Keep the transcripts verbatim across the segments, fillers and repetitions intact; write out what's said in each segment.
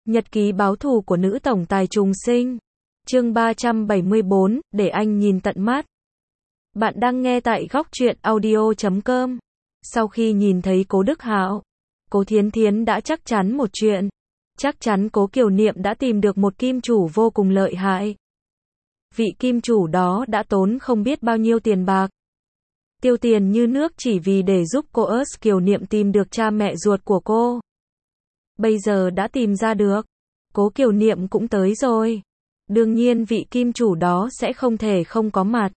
Nhật ký báo thù của nữ tổng tài trùng sinh. Chương ba trăm bảy mươi bốn, để anh nhìn tận mắt. Bạn đang nghe tại góc truyện audio chấm com. Sau khi nhìn thấy Cố Đức Hạo, Cố Thiến Thiến đã chắc chắn một chuyện. Chắc chắn Cố Kiều Niệm đã tìm được một kim chủ vô cùng lợi hại. Vị kim chủ đó đã tốn không biết bao nhiêu tiền bạc, tiêu tiền như nước chỉ vì để giúp cô ớt Kiều Niệm tìm được cha mẹ ruột của cô. Bây giờ đã tìm ra được, Cố Kiều Niệm cũng tới rồi. Đương nhiên vị kim chủ đó sẽ không thể không có mặt.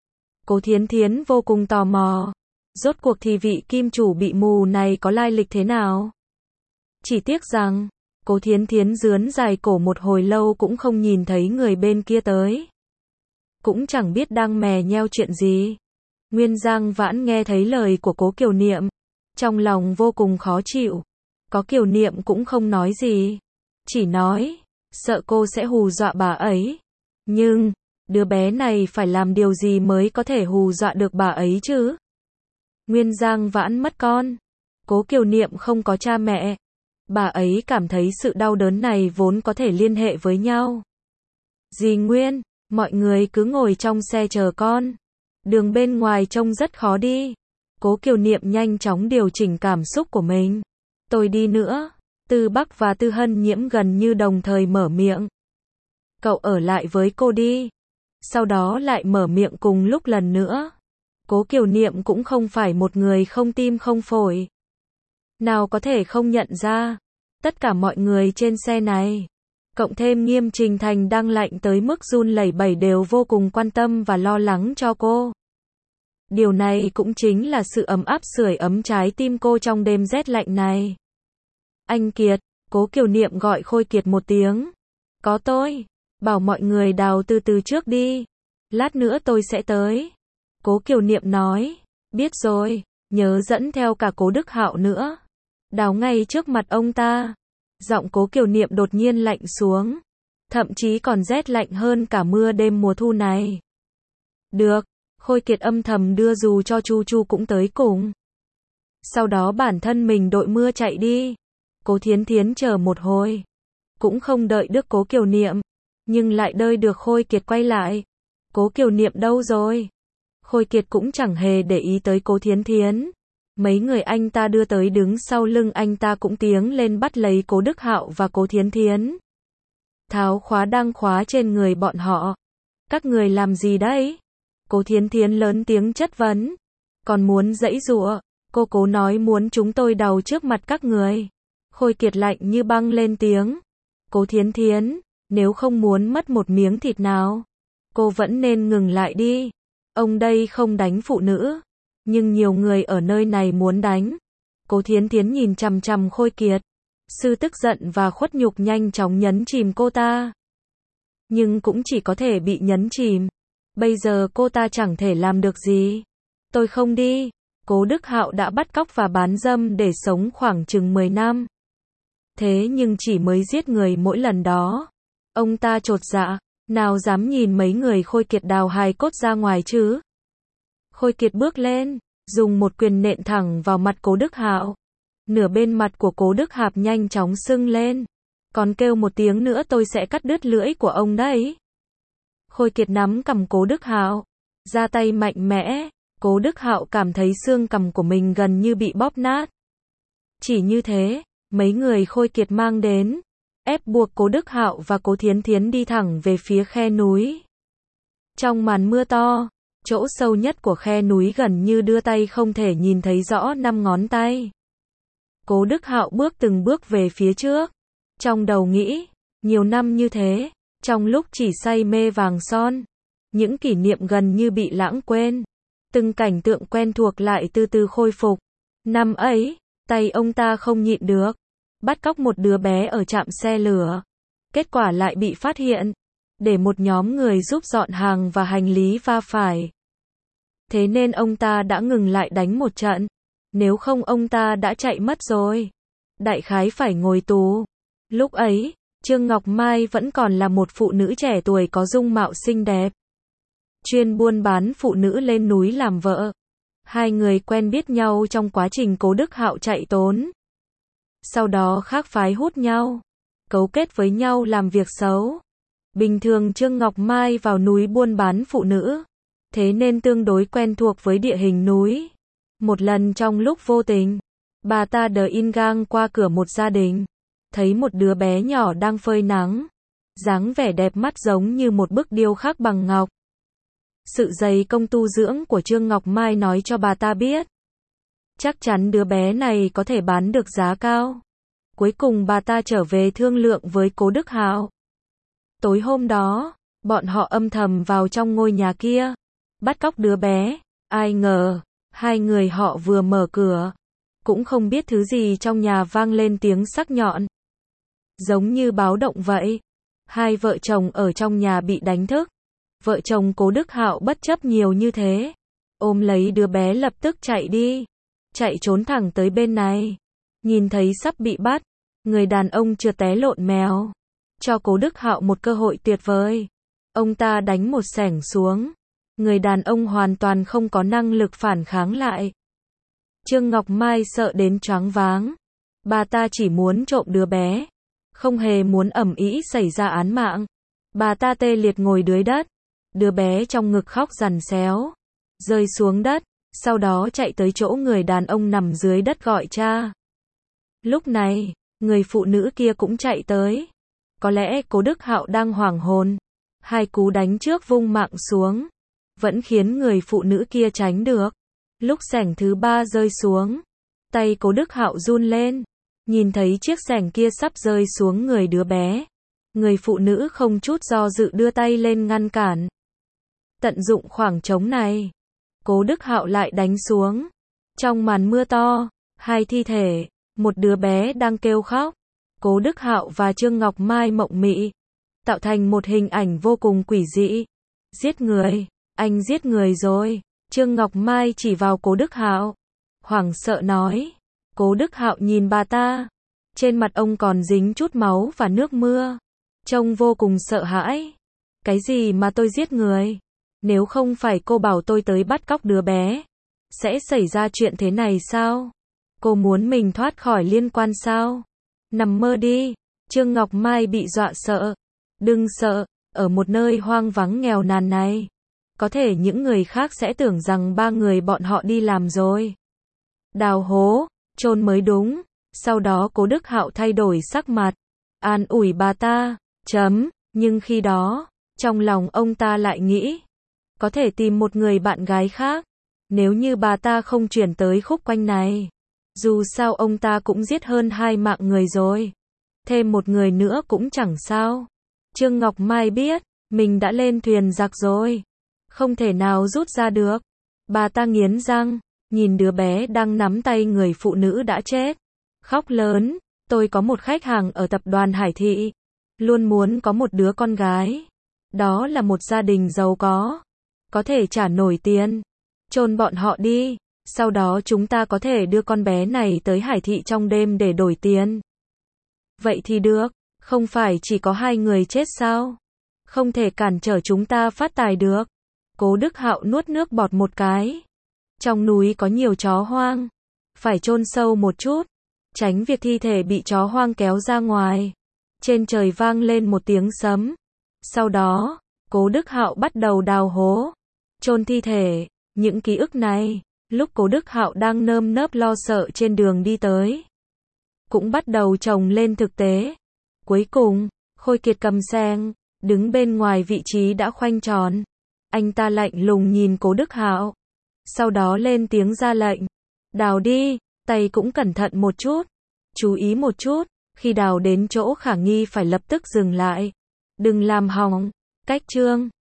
Cố Thiến Thiến vô cùng tò mò. Rốt cuộc thì vị kim chủ bị mù này có lai lịch thế nào? Chỉ tiếc rằng, Cố Thiến Thiến rướn dài cổ một hồi lâu cũng không nhìn thấy người bên kia tới. Cũng chẳng biết đang mè nheo chuyện gì. Nguyên Giang Vãn nghe thấy lời của Cố Kiều Niệm, trong lòng vô cùng khó chịu. Có Kiều Niệm cũng không nói gì, chỉ nói, sợ cô sẽ hù dọa bà ấy. Nhưng, đứa bé này phải làm điều gì mới có thể hù dọa được bà ấy chứ? Nguyên Giang Vãn mất con, Cố Kiều Niệm không có cha mẹ. Bà ấy cảm thấy sự đau đớn này vốn có thể liên hệ với nhau. Dì Nguyên, mọi người cứ ngồi trong xe chờ con. Đường bên ngoài trông rất khó đi. Cố Kiều Niệm nhanh chóng điều chỉnh cảm xúc của mình. Tôi đi nữa. Tư Bắc và Tư Hân Nhiễm gần như đồng thời mở miệng. Cậu ở lại với cô đi. Sau đó lại mở miệng cùng lúc lần nữa. Cố Kiều Niệm cũng không phải một người không tim không phổi. Nào có thể không nhận ra. Tất cả mọi người trên xe này, cộng thêm Nghiêm Trình Thành đang lạnh tới mức run lẩy bẩy đều vô cùng quan tâm và lo lắng cho cô. Điều này cũng chính là sự ấm áp sưởi ấm trái tim cô trong đêm rét lạnh này. Anh Kiệt, Cố Kiều Niệm gọi Khôi Kiệt một tiếng. Có tôi, bảo mọi người đào từ từ trước đi. Lát nữa tôi sẽ tới. Cố Kiều Niệm nói, biết rồi, nhớ dẫn theo cả Cố Đức Hạo nữa. Đào ngay trước mặt ông ta. Giọng Cố Kiều Niệm đột nhiên lạnh xuống. Thậm chí còn rét lạnh hơn cả mưa đêm mùa thu này. Được, Khôi Kiệt âm thầm đưa dù cho Chu Chu cũng tới cùng. Sau đó bản thân mình đội mưa chạy đi. Cố Thiến Thiến chờ một hồi, cũng không đợi được Cố Kiều Niệm, nhưng lại đợi được Khôi Kiệt quay lại. Cố Kiều Niệm đâu rồi? Khôi Kiệt cũng chẳng hề để ý tới Cố Thiến Thiến. Mấy người anh ta đưa tới đứng sau lưng anh ta cũng tiến lên bắt lấy Cố Đức Hạo và Cố Thiến Thiến. Tháo khóa đang khóa trên người bọn họ. Các người làm gì đấy? Cố Thiến Thiến lớn tiếng chất vấn. Còn muốn giãy giụa, cô cố nói muốn chúng tôi đào trước mặt các người. Khôi Kiệt lạnh như băng lên tiếng. Cố Thiến Thiến, nếu không muốn mất một miếng thịt nào, cô vẫn nên ngừng lại đi. Ông đây không đánh phụ nữ, nhưng nhiều người ở nơi này muốn đánh. Cố Thiến Thiến nhìn chằm chằm Khôi Kiệt. Sự tức giận và khuất nhục nhanh chóng nhấn chìm cô ta. Nhưng cũng chỉ có thể bị nhấn chìm. Bây giờ cô ta chẳng thể làm được gì. Tôi không đi. Cố Đức Hạo đã bắt cóc và bán dâm để sống khoảng chừng mười năm. Thế nhưng chỉ mới giết người mỗi lần đó. Ông ta chột dạ, nào dám nhìn mấy người Khôi Kiệt đào hài cốt ra ngoài chứ. Khôi Kiệt bước lên, dùng một quyền nện thẳng vào mặt Cố Đức Hạo. Nửa bên mặt của Cố Đức Hạp nhanh chóng sưng lên. Còn kêu một tiếng nữa tôi sẽ cắt đứt lưỡi của ông đấy. Khôi Kiệt nắm cằm Cố Đức Hạo, ra tay mạnh mẽ. Cố Đức Hạo cảm thấy xương cằm của mình gần như bị bóp nát. Chỉ như thế, mấy người Khôi Kiệt mang đến, ép buộc Cố Đức Hạo và Cố Thiến Thiến đi thẳng về phía khe núi. Trong màn mưa to, chỗ sâu nhất của khe núi gần như đưa tay không thể nhìn thấy rõ năm ngón tay. Cố Đức Hạo bước từng bước về phía trước. Trong đầu nghĩ, nhiều năm như thế, trong lúc chỉ say mê vàng son, những kỷ niệm gần như bị lãng quên. Từng cảnh tượng quen thuộc lại từ từ khôi phục. Năm ấy, tay ông ta không nhịn được, bắt cóc một đứa bé ở trạm xe lửa. Kết quả lại bị phát hiện, để một nhóm người giúp dọn hàng và hành lý va phải. Thế nên ông ta đã ngừng lại đánh một trận. Nếu không ông ta đã chạy mất rồi. Đại khái phải ngồi tù. Lúc ấy, Trương Ngọc Mai vẫn còn là một phụ nữ trẻ tuổi có dung mạo xinh đẹp. Chuyên buôn bán phụ nữ lên núi làm vợ. Hai người quen biết nhau trong quá trình Cố Đức Hạo chạy trốn. Sau đó khác phái hút nhau. cấu kết với nhau làm việc xấu. Bình thường Trương Ngọc Mai vào núi buôn bán phụ nữ, thế nên tương đối quen thuộc với địa hình núi. Một lần trong lúc vô tình, bà ta đờ in gang qua cửa một gia đình, thấy một đứa bé nhỏ đang phơi nắng, dáng vẻ đẹp mắt giống như một bức điêu khắc bằng ngọc. Sự dày công tu dưỡng của Trương Ngọc Mai nói cho bà ta biết, chắc chắn đứa bé này có thể bán được giá cao. Cuối cùng bà ta trở về thương lượng với Cố Đức Hạo. Tối hôm đó, bọn họ âm thầm vào trong ngôi nhà kia, bắt cóc đứa bé. Ai ngờ, hai người họ vừa mở cửa, cũng không biết thứ gì trong nhà vang lên tiếng sắc nhọn, giống như báo động vậy. Hai vợ chồng ở trong nhà bị đánh thức. Vợ chồng Cố Đức Hạo bất chấp nhiều như thế, ôm lấy đứa bé lập tức chạy đi, chạy trốn thẳng tới bên này. Nhìn thấy sắp bị bắt, người đàn ông trượt té lộn mèo, cho Cố Đức Hạo một cơ hội tuyệt vời. Ông ta đánh một xẻng xuống, người đàn ông hoàn toàn không có năng lực phản kháng lại. Trương Ngọc Mai sợ đến choáng váng, bà ta chỉ muốn trộm đứa bé, không hề muốn ầm ĩ xảy ra án mạng. Bà ta tê liệt ngồi dưới đất, đứa bé trong ngực khóc rằn xéo, rơi xuống đất, sau đó chạy tới chỗ người đàn ông nằm dưới đất gọi cha. Lúc này, người phụ nữ kia cũng chạy tới. Có lẽ Cố Đức Hạo đang hoảng hồn, hai cú đánh trước vung mạng xuống, vẫn khiến người phụ nữ kia tránh được. Lúc xẻng thứ ba rơi xuống, tay Cố Đức Hạo run lên, nhìn thấy chiếc xẻng kia sắp rơi xuống người đứa bé. Người phụ nữ không chút do dự đưa tay lên ngăn cản. Tận dụng khoảng trống này, Cố Đức Hạo lại đánh xuống. Trong màn mưa to, hai thi thể, một đứa bé đang kêu khóc. Cố Đức Hạo và Trương Ngọc Mai mộng mị, tạo thành một hình ảnh vô cùng quỷ dị. Giết người, anh giết người rồi. Trương Ngọc Mai chỉ vào Cố Đức Hạo, hoảng sợ nói. Cố Đức Hạo nhìn bà ta, trên mặt ông còn dính chút máu và nước mưa, trông vô cùng sợ hãi. Cái gì mà tôi giết người? Nếu không phải cô bảo tôi tới bắt cóc đứa bé, sẽ xảy ra chuyện thế này sao? Cô muốn mình thoát khỏi liên quan sao? Nằm mơ đi. Trương Ngọc Mai bị dọa sợ. Đừng sợ, ở một nơi hoang vắng nghèo nàn này, có thể những người khác sẽ tưởng rằng ba người bọn họ đi làm rồi. Đào hố, chôn mới đúng. Sau đó Cố Đức Hạo thay đổi sắc mặt, an ủi bà ta, chấm, nhưng khi đó, trong lòng ông ta lại nghĩ, có thể tìm một người bạn gái khác, nếu như bà ta không chuyển tới khúc quanh này. Dù sao ông ta cũng giết hơn hai mạng người rồi, thêm một người nữa cũng chẳng sao. Trương Ngọc Mai biết, mình đã lên thuyền giặc rồi, không thể nào rút ra được. Bà ta nghiến răng, nhìn đứa bé đang nắm tay người phụ nữ đã chết, khóc lớn, tôi có một khách hàng ở tập đoàn Hải Thị, luôn muốn có một đứa con gái. Đó là một gia đình giàu có, có thể trả nổi tiền. Chôn bọn họ đi, sau đó chúng ta có thể đưa con bé này tới Hải Thị trong đêm để đổi tiền. Vậy thì được, không phải chỉ có hai người chết sao? Không thể cản trở chúng ta phát tài được. Cố Đức Hạo nuốt nước bọt một cái. Trong núi có nhiều chó hoang, phải chôn sâu một chút, tránh việc thi thể bị chó hoang kéo ra ngoài. Trên trời vang lên một tiếng sấm. Sau đó, Cố Đức Hạo bắt đầu đào hố, chôn thi thể. Những ký ức này, lúc Cố Đức Hạo đang nơm nớp lo sợ trên đường đi tới, cũng bắt đầu chồng lên thực tế. Cuối cùng, Khôi Kiệt cầm xeng, đứng bên ngoài vị trí đã khoanh tròn. Anh ta lạnh lùng nhìn Cố Đức Hạo, sau đó lên tiếng ra lệnh, đào đi, tay cũng cẩn thận một chút, chú ý một chút, khi đào đến chỗ khả nghi phải lập tức dừng lại, đừng làm hỏng. Cách chương